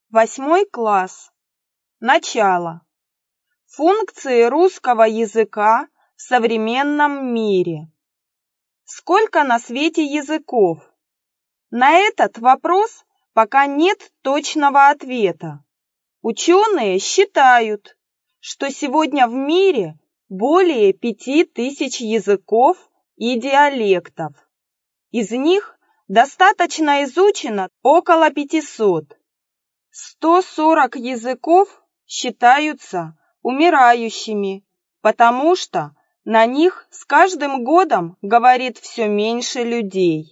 8 класс. Начало. Функции русского языка в современном мире. Сколько на свете языков? На этот вопрос пока нет точного ответа. Ученые считают, что сегодня в мире более 5000 языков и диалектов. Из них достаточно изучено около 500. 140 языков считаются умирающими, потому что на них с каждым годом говорит все меньше людей.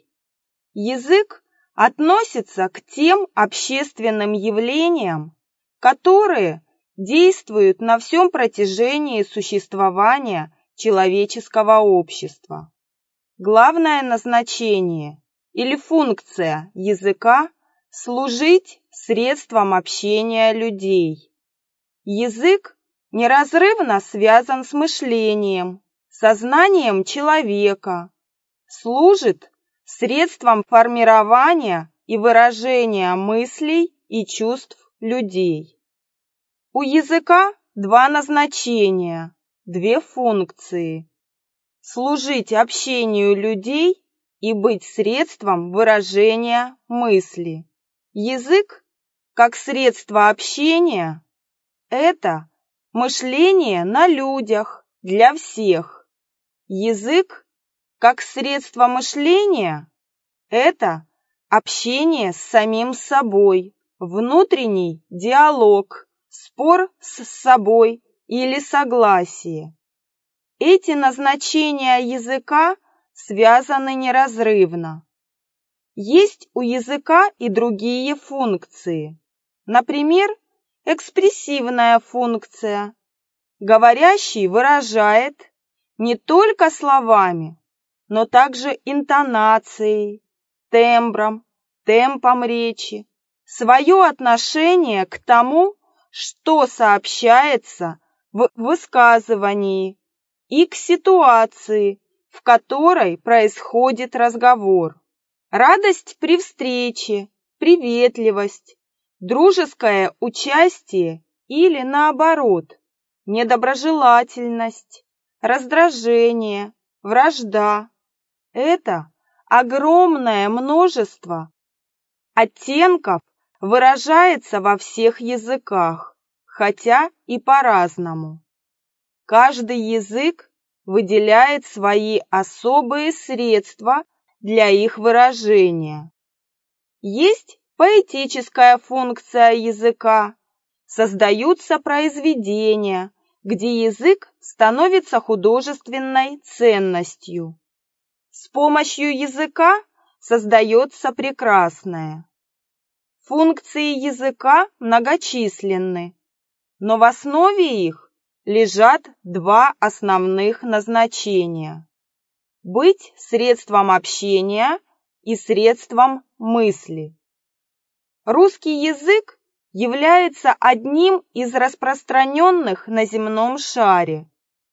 Язык относится к тем общественным явлениям, которые действуют на всем протяжении существования человеческого общества. Главное назначение или функция языка – служить средством общения людей. Язык неразрывно связан с мышлением, сознанием человека, служит средством формирования и выражения мыслей и чувств людей. У языка два назначения, две функции – служить общению людей и быть средством выражения мысли. Язык, как средство общения, это мышление на людях, для всех. Язык, как средство мышления, это общение с самим собой, внутренний диалог, спор с собой или согласие. Эти назначения языка связаны неразрывно. Есть у языка и другие функции. Например, экспрессивная функция. Говорящий выражает не только словами, но также интонацией, тембром, темпом речи, свое отношение к тому, что сообщается в высказывании, и к ситуации, в которой происходит разговор. Радость при встрече, приветливость, дружеское участие или, наоборот, недоброжелательность, раздражение, вражда – это огромное множество оттенков выражается во всех языках, хотя и по-разному. Каждый язык выделяет свои особые средства для их выражения. Есть поэтическая функция языка. Создаются произведения, где язык становится художественной ценностью. С помощью языка создается прекрасное. Функции языка многочисленны, но в основе их лежат два основных назначения – быть средством общения и средством мысли. Русский язык является одним из распространенных на земном шаре.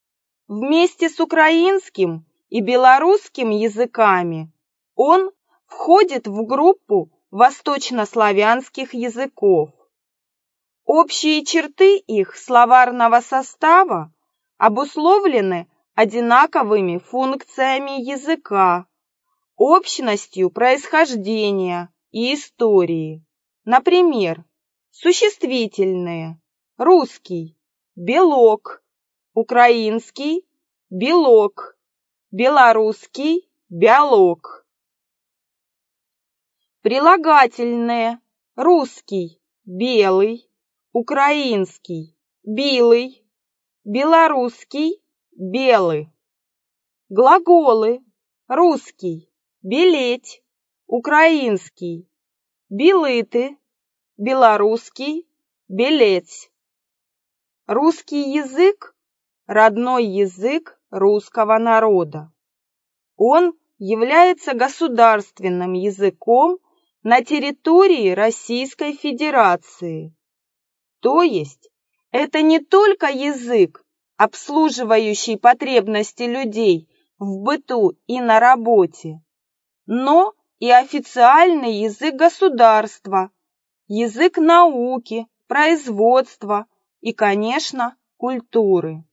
Вместе с украинским и белорусским языками он входит в группу восточнославянских языков. Общие черты их словарного состава обусловлены одинаковыми функциями языка, общностью происхождения и истории. Например, существительные: русский – белок, украинский – белок, белорусский – бялок. Прилагательные: русский – белый, украинский – билый, белорусский – белый. Глаголы: русский – белеть, украинский – билыты, белорусский – белеть. Русский язык – родной язык русского народа. Он является государственным языком на территории Российской Федерации. То есть это не только язык, обслуживающий потребности людей в быту и на работе, но и официальный язык государства, язык науки, производства и, конечно, культуры.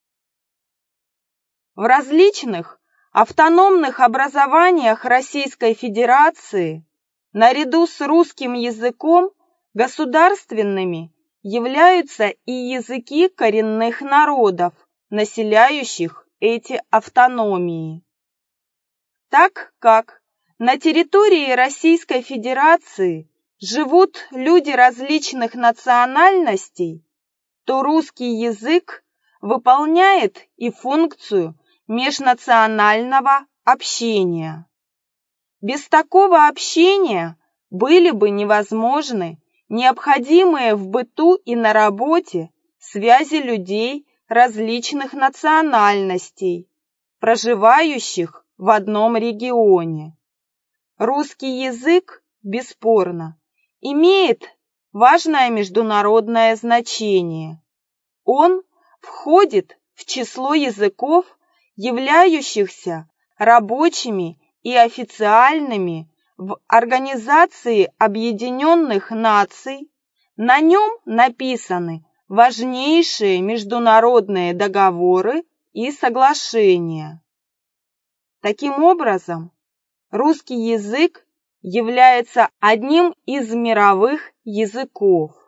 В различных автономных образованиях Российской Федерации наряду с русским языком государственными являются и языки коренных народов, населяющих эти автономии. Так как на территории Российской Федерации живут люди различных национальностей, то русский язык выполняет и функцию межнационального общения. Без такого общения были бы невозможны необходимые в быту и на работе связи людей различных национальностей, проживающих в одном регионе. Русский язык, бесспорно, имеет важное международное значение. Он входит в число языков, являющихся рабочими и официальными в Организации Объединенных Наций. На нем написаны важнейшие международные договоры и соглашения. Таким образом, русский язык является одним из мировых языков.